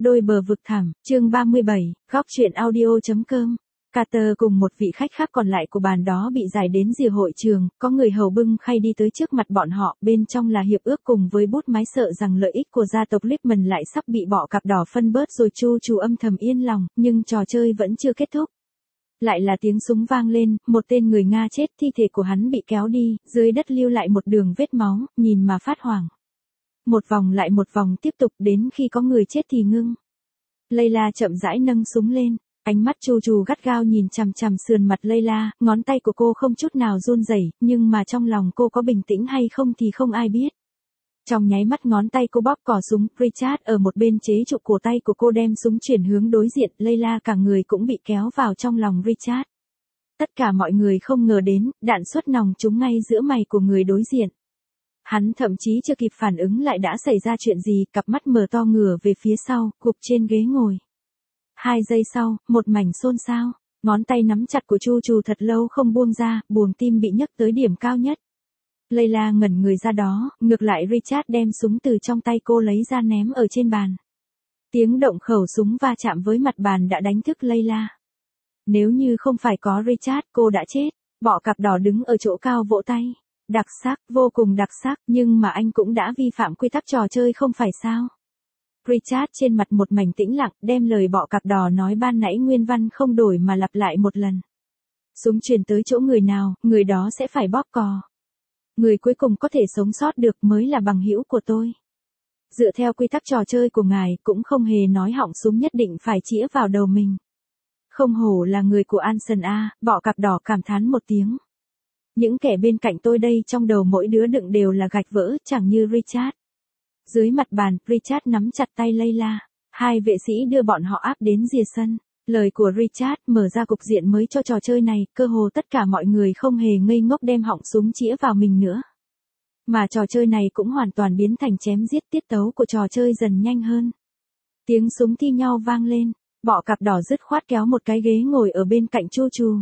Đôi bờ vực thẳm, chương 37, góc chuyện audio.com. Carter cùng một vị khách khác còn lại của bàn đó bị giải đến rìa hội trường, có người hầu bưng khay đi tới trước mặt bọn họ, bên trong là hiệp ước cùng với bút máy sợ rằng lợi ích của gia tộc Lippmann lại sắp bị bọ cạp đỏ phân bớt rồi. Chu âm thầm yên lòng, nhưng trò chơi vẫn chưa kết thúc. Lại là tiếng súng vang lên, một tên người Nga chết, thi thể của hắn bị kéo đi, dưới đất lưu lại một đường vết máu, nhìn mà phát hoảng. Một vòng lại một vòng tiếp tục đến khi có người chết thì ngưng. Layla chậm rãi nâng súng lên, ánh mắt Chu gắt gao nhìn chằm chằm sườn mặt Layla, ngón tay của cô không chút nào run rẩy, nhưng mà trong lòng cô có bình tĩnh hay không thì không ai biết. Trong nháy mắt ngón tay cô bóp cò súng, Richard ở một bên chế trụ cổ tay của cô đem súng chuyển hướng đối diện, Layla cả người cũng bị kéo vào trong lòng Richard. Tất cả mọi người không ngờ đến, đạn xuất nòng trúng ngay giữa mày của người đối diện. Hắn thậm chí chưa kịp phản ứng lại đã xảy ra chuyện gì, cặp mắt mở to ngửa về phía sau, gục trên ghế ngồi. 2 giây sau, một mảnh xôn xao, ngón tay nắm chặt của Chu thật lâu không buông ra, buồng tim bị nhấc tới điểm cao nhất. Layla ngẩn người ra đó, ngược lại Richard đem súng từ trong tay cô lấy ra ném ở trên bàn. Tiếng động khẩu súng va chạm với mặt bàn đã đánh thức Layla. Nếu như không phải có Richard, cô đã chết. Bọ cạp đỏ đứng ở chỗ cao vỗ tay. Đặc sắc, vô cùng đặc sắc, nhưng mà anh cũng đã vi phạm quy tắc trò chơi không phải sao? Richard trên mặt một mảnh tĩnh lặng, đem lời bọ cạp đỏ nói ban nãy nguyên văn không đổi mà lặp lại một lần. Súng truyền tới chỗ người nào, người đó sẽ phải bóp cò. Người cuối cùng có thể sống sót được mới là bằng hữu của tôi. Dựa theo quy tắc trò chơi của ngài, cũng không hề nói họng súng nhất định phải chĩa vào đầu mình. Không hổ là người của Anson A, bọ cạp đỏ cảm thán một tiếng. Những kẻ bên cạnh tôi đây trong đầu mỗi đứa đựng đều là gạch vỡ, chẳng như Richard. Dưới mặt bàn, Richard nắm chặt tay Layla. 2 vệ sĩ đưa bọn họ áp đến rìa sân. Lời của Richard mở ra cục diện mới cho trò chơi này, cơ hồ tất cả mọi người không hề ngây ngốc đem họng súng chĩa vào mình nữa. Mà trò chơi này cũng hoàn toàn biến thành chém giết, tiết tấu của trò chơi dần nhanh hơn. Tiếng súng thi nhau vang lên, bọ cạp đỏ dứt khoát kéo một cái ghế ngồi ở bên cạnh Chu.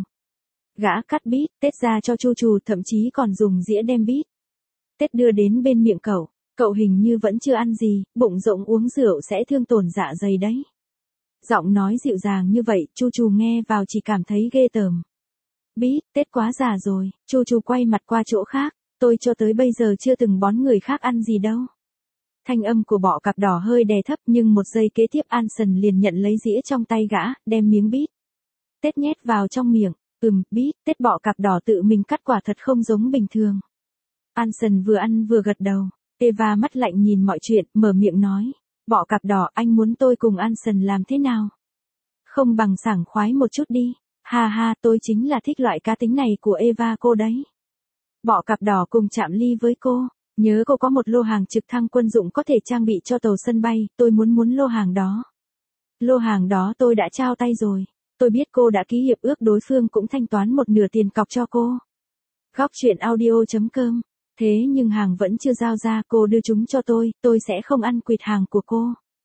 Gã cắt bít, Tết ra cho Chu, thậm chí còn dùng dĩa đem bít. Tết đưa đến bên miệng cậu hình như vẫn chưa ăn gì, bụng rỗng uống rượu sẽ thương tổn dạ dày đấy. Giọng nói dịu dàng như vậy, Chu nghe vào chỉ cảm thấy ghê tởm. Bít, Tết quá già rồi, Chu quay mặt qua chỗ khác, tôi cho tới bây giờ chưa từng bón người khác ăn gì đâu. Thanh âm của bọ cạp đỏ hơi đè thấp nhưng một giây kế tiếp Anson liền nhận lấy dĩa trong tay gã, đem miếng bít Tết nhét vào trong miệng. Bít Tết bọ cạp đỏ tự mình cắt quả thật không giống bình thường. Anson vừa ăn vừa gật đầu. Eva mắt lạnh nhìn mọi chuyện, mở miệng nói. Bọ cạp đỏ, anh muốn tôi cùng Anson làm thế nào? Không bằng sảng khoái một chút đi. Ha, tôi chính là thích loại cá tính này của Eva cô đấy. Bọ cạp đỏ cùng chạm ly với cô. Nhớ cô có một lô hàng trực thăng quân dụng có thể trang bị cho tàu sân bay, tôi muốn lô hàng đó. Lô hàng đó tôi đã trao tay rồi. Tôi biết cô đã ký hiệp ước, đối phương cũng thanh toán một nửa tiền cọc cho cô. Góc chuyện audio.com. Thế nhưng hàng vẫn chưa giao ra, cô đưa chúng cho tôi sẽ không ăn quỵt hàng của cô.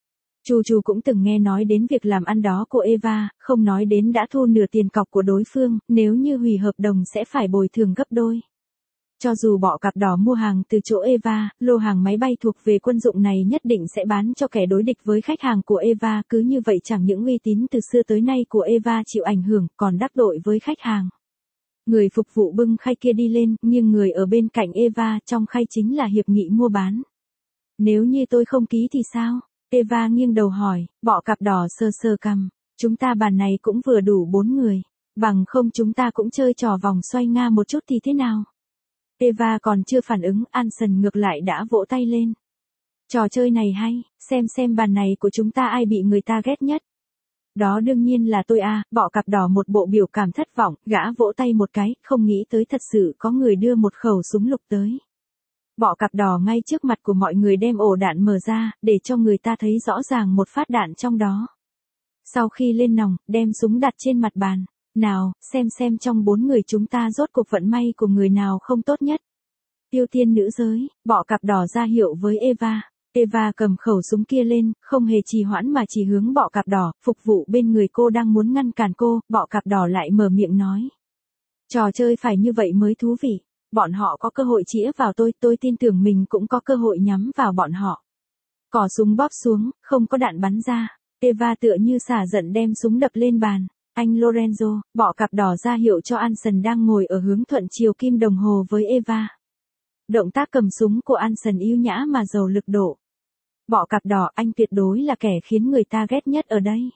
Chu cũng từng nghe nói đến việc làm ăn đó của Eva, không nói đến đã thu nửa tiền cọc của đối phương, nếu như hủy hợp đồng sẽ phải bồi thường gấp đôi. Cho dù bọ cạp đỏ mua hàng từ chỗ Eva, lô hàng máy bay thuộc về quân dụng này nhất định sẽ bán cho kẻ đối địch với khách hàng của Eva, cứ như vậy chẳng những uy tín từ xưa tới nay của Eva chịu ảnh hưởng, còn đắc tội với khách hàng. Người phục vụ bưng khay kia đi lên, nhưng người ở bên cạnh Eva trong khay chính là hiệp nghị mua bán. Nếu như tôi không ký thì sao? Eva nghiêng đầu hỏi, bọ cạp đỏ sờ cằm, chúng ta bàn này cũng vừa đủ 4 người, bằng không chúng ta cũng chơi trò vòng xoay Nga một chút thì thế nào? Eva còn chưa phản ứng, Anson ngược lại đã vỗ tay lên. Trò chơi này hay, xem bàn này của chúng ta ai bị người ta ghét nhất. Đó đương nhiên là tôi à, bọ cạp đỏ một bộ biểu cảm thất vọng, gã vỗ tay một cái, không nghĩ tới thật sự có người đưa một khẩu súng lục tới. Bọ cạp đỏ ngay trước mặt của mọi người đem ổ đạn mở ra, để cho người ta thấy rõ ràng một phát đạn trong đó. Sau khi lên nòng, đem súng đặt trên mặt bàn. Nào, xem trong 4 người chúng ta rốt cuộc vận may của người nào không tốt nhất. Tiêu tiên nữ giới, bọ cạp đỏ ra hiệu với Eva. Eva cầm khẩu súng kia lên, không hề trì hoãn mà chỉ hướng bọ cạp đỏ, phục vụ bên người cô đang muốn ngăn cản cô, bọ cạp đỏ lại mở miệng nói. Trò chơi phải như vậy mới thú vị, bọn họ có cơ hội chĩa vào tôi tin tưởng mình cũng có cơ hội nhắm vào bọn họ. Cò súng bóp xuống, không có đạn bắn ra. Eva tựa như xả giận đem súng đập lên bàn. Anh Lorenzo, bọ cặp đỏ ra hiệu cho Anson đang ngồi ở hướng thuận chiều kim đồng hồ với Eva. Động tác cầm súng của Anson yêu nhã mà giàu lực độ. Bọ cặp đỏ, anh tuyệt đối là kẻ khiến người ta ghét nhất ở đây.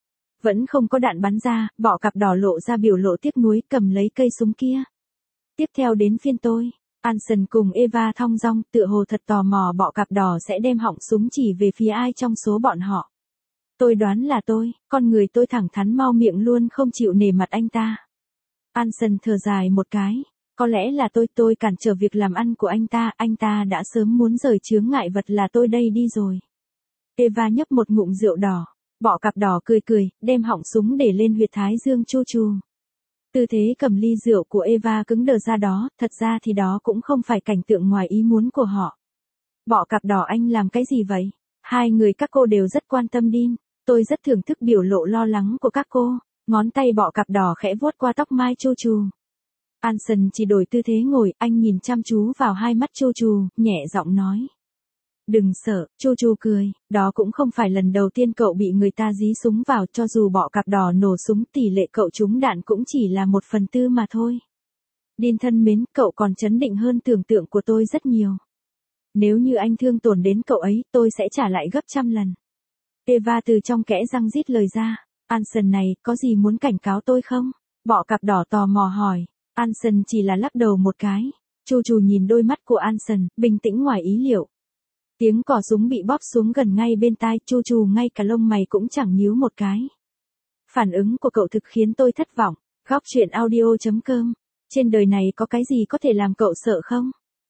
Vẫn không có đạn bắn ra, bọ cặp đỏ lộ ra biểu lộ tiếc nuối cầm lấy cây súng kia. Tiếp theo đến phiên tôi. Anson cùng Eva thong dong tựa hồ thật tò mò bọ cặp đỏ sẽ đem họng súng chỉ về phía ai trong số bọn họ. Tôi đoán là tôi, con người tôi thẳng thắn mau miệng luôn không chịu nể mặt anh ta. Anson thở dài một cái. Có lẽ là tôi cản trở việc làm ăn của anh ta đã sớm muốn rời chướng ngại vật là tôi đây đi rồi. Eva nhấp một ngụm rượu đỏ, bọ cặp đỏ cười, đem họng súng để lên huyệt thái dương chu chu. Tư thế cầm ly rượu của Eva cứng đờ ra đó, thật ra thì đó cũng không phải cảnh tượng ngoài ý muốn của họ. Bọ cặp đỏ anh làm cái gì vậy? Hai người các cô đều rất quan tâm Dean, tôi rất thưởng thức biểu lộ lo lắng của các cô, ngón tay bọ cặp đỏ khẽ vuốt qua tóc mai chu chu. Anson chỉ đổi tư thế ngồi, anh nhìn chăm chú vào hai mắt chu chu, nhẹ giọng nói. Đừng sợ, chu chu cười, đó cũng không phải lần đầu tiên cậu bị người ta dí súng vào, cho dù bọ cặp đỏ nổ súng tỷ lệ cậu trúng đạn cũng chỉ là 1/4 mà thôi. Dean thân mến, cậu còn trấn định hơn tưởng tượng của tôi rất nhiều. Nếu như anh thương tổn đến cậu ấy, tôi sẽ trả lại gấp trăm lần. Eva từ trong kẽ răng rít lời ra. Anson này, có gì muốn cảnh cáo tôi không? Bọ cặp đỏ tò mò hỏi. Anson chỉ là lắc đầu một cái. Chu chu nhìn đôi mắt của Anson, bình tĩnh ngoài ý liệu. Tiếng cò súng bị bóp xuống gần ngay bên tai, chu chu ngay cả lông mày cũng chẳng nhíu một cái. Phản ứng của cậu thực khiến tôi thất vọng. Góc truyện audio.com. Trên đời này có cái gì có thể làm cậu sợ không?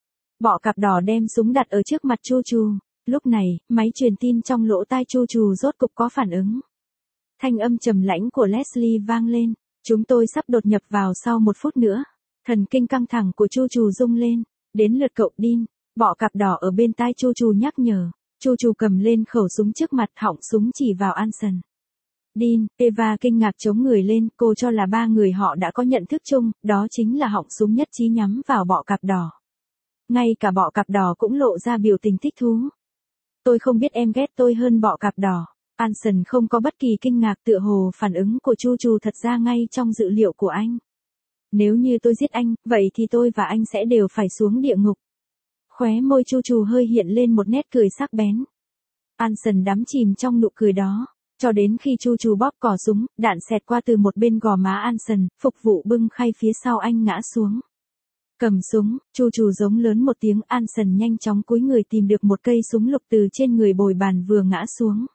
Bọ cặp đỏ đem súng đặt ở trước mặt chu chu. Lúc này, máy truyền tin trong lỗ tai chu chu rốt cục có phản ứng. Thanh âm trầm lãnh của Leslie vang lên. Chúng tôi sắp đột nhập vào sau 1 phút nữa. Thần kinh căng thẳng của chu chu rung lên. Đến lượt cậu Dean. Bọ cặp đỏ ở bên tai chu chu nhắc nhở. Chu chu cầm lên khẩu súng trước mặt, họng súng chỉ vào Anson. Dean, Eva kinh ngạc chống người lên, cô cho là 3 người họ đã có nhận thức chung, đó chính là họng súng nhất trí nhắm vào bọ cặp đỏ. Ngay cả bọ cặp đỏ cũng lộ ra biểu tình thích thú. Tôi không biết em ghét tôi hơn bọ cặp đỏ. Anson không có bất kỳ kinh ngạc, tựa hồ phản ứng của chu chu thật ra ngay trong dự liệu của anh. Nếu như tôi giết anh, vậy thì tôi và anh sẽ đều phải xuống địa ngục. Khóe môi chu chu hơi hiện lên một nét cười sắc bén. Anson đắm chìm trong nụ cười đó, cho đến khi chu chu bóp cò súng, đạn xẹt qua từ một bên gò má Anson, phục vụ bưng khay phía sau anh ngã xuống. Cầm súng, chu chu giống lớn một tiếng, Anson nhanh chóng cúi người tìm được một cây súng lục từ trên người bồi bàn vừa ngã xuống.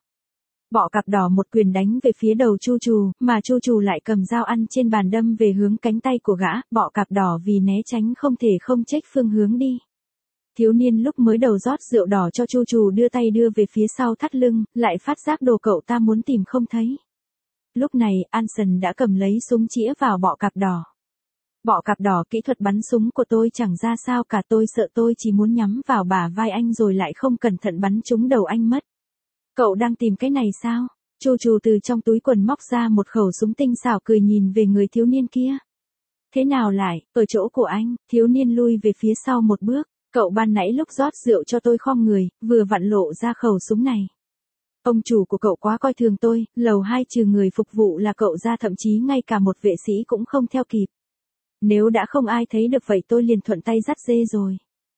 Bọ cặp đỏ một quyền đánh về phía đầu chu chu, mà chu chu lại cầm dao ăn trên bàn đâm về hướng cánh tay của gã, bọ cặp đỏ vì né tránh không thể không chếch phương hướng đi. Thiếu niên lúc mới đầu rót rượu đỏ cho chu chu đưa tay đưa về phía sau thắt lưng, lại phát giác đồ cậu ta muốn tìm không thấy. Lúc này, Anson đã cầm lấy súng chĩa vào bọ cặp đỏ. Bọ cặp đỏ, kỹ thuật bắn súng của tôi chẳng ra sao cả, tôi sợ tôi chỉ muốn nhắm vào bả vai anh rồi lại không cẩn thận bắn trúng đầu anh mất. Cậu đang tìm cái này sao? Chu chu từ trong túi quần móc ra một khẩu súng tinh xảo, cười nhìn về người thiếu niên kia. Thế nào lại, ở chỗ của anh? Thiếu niên lui về phía sau một bước. Cậu ban nãy lúc rót rượu cho tôi khom người, vừa vặn lộ ra khẩu súng này. Ông chủ của cậu quá coi thường tôi, lầu 2 trừ người phục vụ là cậu ra, thậm chí ngay cả một vệ sĩ cũng không theo kịp. Nếu đã không ai thấy được vậy tôi liền thuận tay dắt dê rồi.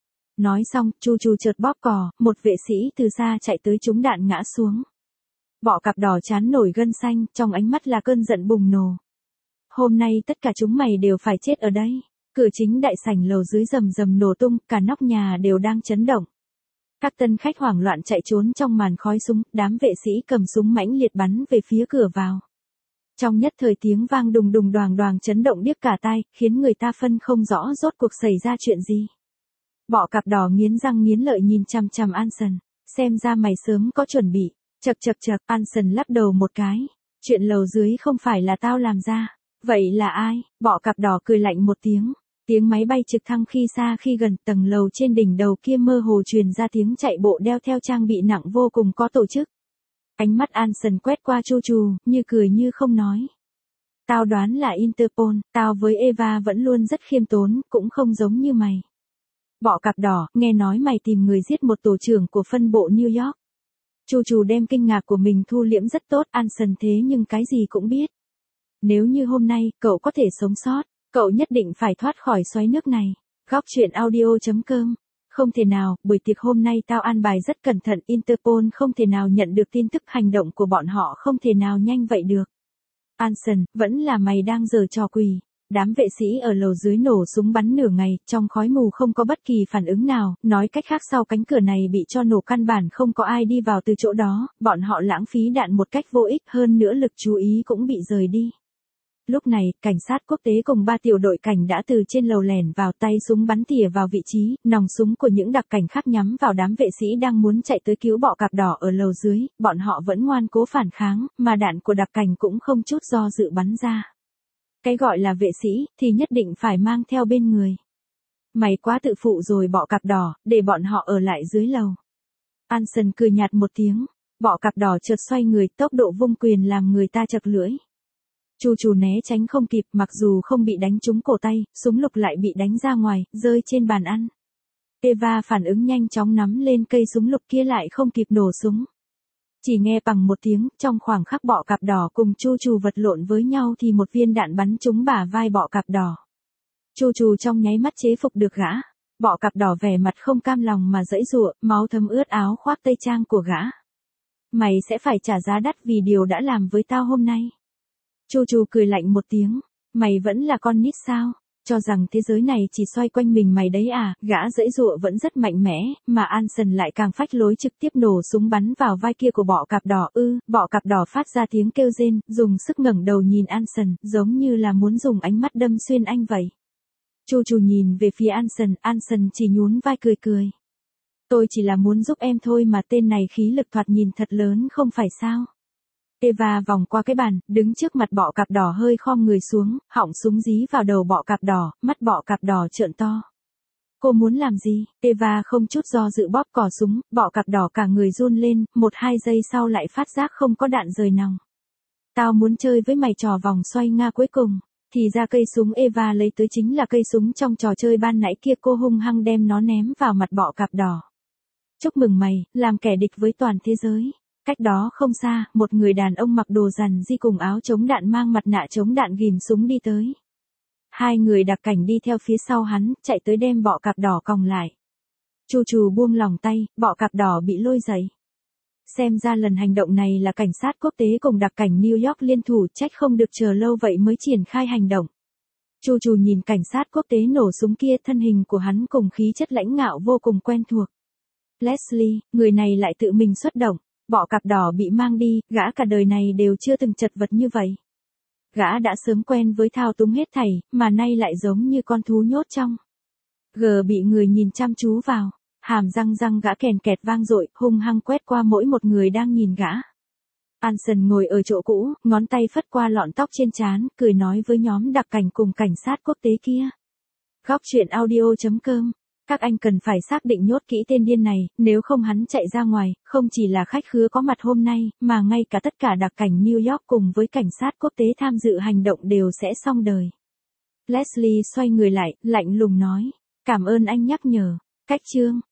Nói xong, chu chu chợt bóp cò, một vệ sĩ từ xa chạy tới trúng đạn ngã xuống. Bọ cặp đỏ chán nổi gân xanh, trong ánh mắt là cơn giận bùng nổ. Hôm nay tất cả chúng mày đều phải chết ở đây. Cửa chính đại sảnh lầu dưới rầm rầm nổ tung, cả nóc nhà đều đang chấn động. Các tân khách hoảng loạn chạy trốn trong màn khói súng, đám vệ sĩ cầm súng mãnh liệt bắn về phía cửa vào. Trong nhất thời tiếng vang đùng đùng đoàng đoàng chấn động điếc cả tai, khiến người ta phân không rõ rốt cuộc xảy ra chuyện gì. Bọ cặp đỏ nghiến răng nghiến lợi nhìn chằm chằm Anson, xem ra mày sớm có chuẩn bị. Chậc, Anson lắc đầu một cái. Chuyện lầu dưới không phải là tao làm ra. Vậy là ai? Bọ cặp đỏ cười lạnh một tiếng. Tiếng máy bay trực thăng khi xa khi gần, tầng lầu trên đỉnh đầu kia mơ hồ truyền ra tiếng chạy bộ đeo theo trang bị nặng vô cùng có tổ chức. Ánh mắt Anson quét qua chu chu, như cười như không nói. Tao đoán là Interpol, tao với Eva vẫn luôn rất khiêm tốn, cũng không giống như mày. Bọ cặp đỏ, nghe nói mày tìm người giết một tổ trưởng của phân bộ New York. Chu đem kinh ngạc của mình thu liễm rất tốt, Anson thế nhưng cái gì cũng biết. Nếu như hôm nay, cậu có thể sống sót, cậu nhất định phải thoát khỏi xoáy nước này. Góc chuyện audio.com. Không thể nào, buổi tiệc hôm nay tao an bài rất cẩn thận, Interpol không thể nào nhận được tin tức, hành động của bọn họ không thể nào nhanh vậy được. Anson, vẫn là mày đang giở trò quỷ. Đám vệ sĩ ở lầu dưới nổ súng bắn nửa ngày, trong khói mù không có bất kỳ phản ứng nào, nói cách khác sau cánh cửa này bị cho nổ căn bản không có ai đi vào từ chỗ đó, bọn họ lãng phí đạn một cách vô ích, hơn nữa lực chú ý cũng bị rời đi. Lúc này, cảnh sát quốc tế cùng 3 tiểu đội cảnh đã từ trên lầu lẻn vào, tay súng bắn tỉa vào vị trí, nòng súng của những đặc cảnh khác nhắm vào đám vệ sĩ đang muốn chạy tới cứu bọ cạp đỏ ở lầu dưới, bọn họ vẫn ngoan cố phản kháng, mà đạn của đặc cảnh cũng không chút do dự bắn ra. Cái gọi là vệ sĩ, thì nhất định phải mang theo bên người. Mày quá tự phụ rồi bọ cạp đỏ, để bọn họ ở lại dưới lầu. Anson cười nhạt một tiếng, bọ cạp đỏ chợt xoay người, tốc độ vung quyền làm người ta chật lưỡi. Chu né tránh không kịp, mặc dù không bị đánh trúng cổ tay, súng lục lại bị đánh ra ngoài, rơi trên bàn ăn. Eva phản ứng nhanh chóng nắm lên cây súng lục kia lại không kịp nổ súng. Chỉ nghe bằng một tiếng, trong khoảng khắc bọ cạp đỏ cùng Chu vật lộn với nhau thì một viên đạn bắn trúng bả vai bọ cạp đỏ. Chu trong nháy mắt chế phục được gã. Bọ cạp đỏ vẻ mặt không cam lòng mà giãy giụa, máu thấm ướt áo khoác tây trang của gã. Mày sẽ phải trả giá đắt vì điều đã làm với tao hôm nay. Chu cười lạnh một tiếng, mày vẫn là con nít sao? Cho rằng thế giới này chỉ xoay quanh mình mày đấy à? Gã giãy giụa vẫn rất mạnh mẽ, mà Anson lại càng phách lối, trực tiếp nổ súng bắn vào vai kia của bọ cạp đỏ. Bọ cạp đỏ phát ra tiếng kêu rên, dùng sức ngẩng đầu nhìn Anson, giống như là muốn dùng ánh mắt đâm xuyên anh vậy. Chu nhìn về phía Anson chỉ nhún vai cười cười. Tôi chỉ là muốn giúp em thôi mà, tên này khí lực thoạt nhìn thật lớn không phải sao? Eva vòng qua cái bàn, đứng trước mặt bọ cạp đỏ hơi khom người xuống, họng súng dí vào đầu bọ cạp đỏ, mắt bọ cạp đỏ trợn to. Cô muốn làm gì? Eva không chút do dự bóp cò súng, bọ cạp đỏ cả người run lên, 1-2 giây sau lại phát giác không có đạn rời nòng. Tao muốn chơi với mày trò vòng xoay Nga cuối cùng. Thì ra cây súng Eva lấy tới chính là cây súng trong trò chơi ban nãy kia, cô hung hăng đem nó ném vào mặt bọ cạp đỏ. Chúc mừng mày, làm kẻ địch với toàn thế giới. Cách đó không xa, một người đàn ông mặc đồ rằn di cùng áo chống đạn mang mặt nạ chống đạn ghìm súng đi tới. 2 người đặc cảnh đi theo phía sau hắn, chạy tới đem bọ cạp đỏ còng lại. Chu buông lòng tay, bọ cạp đỏ bị lôi dậy. Xem ra lần hành động này là cảnh sát quốc tế cùng đặc cảnh New York liên thủ, trách không được chờ lâu vậy mới triển khai hành động. Chu nhìn cảnh sát quốc tế nổ súng kia, thân hình của hắn cùng khí chất lãnh ngạo vô cùng quen thuộc. Leslie, người này lại tự mình xuất động. Bọ cạp đỏ bị mang đi, gã cả đời này đều chưa từng chật vật như vậy. Gã đã sớm quen với thao túng hết thảy, mà nay lại giống như con thú nhốt trong. Bị người nhìn chăm chú vào, hàm răng gã kèn kẹt vang dội, hung hăng quét qua mỗi một người đang nhìn gã. Anson ngồi ở chỗ cũ, ngón tay phất qua lọn tóc trên trán, cười nói với nhóm đặc cảnh cùng cảnh sát quốc tế kia. Góc chuyện audio.com. Các anh cần phải xác định nhốt kỹ tên điên này, nếu không hắn chạy ra ngoài, không chỉ là khách khứa có mặt hôm nay, mà ngay cả tất cả đặc cảnh New York cùng với cảnh sát quốc tế tham dự hành động đều sẽ xong đời. Leslie xoay người lại, lạnh lùng nói. Cảm ơn anh nhắc nhở. Cách chương.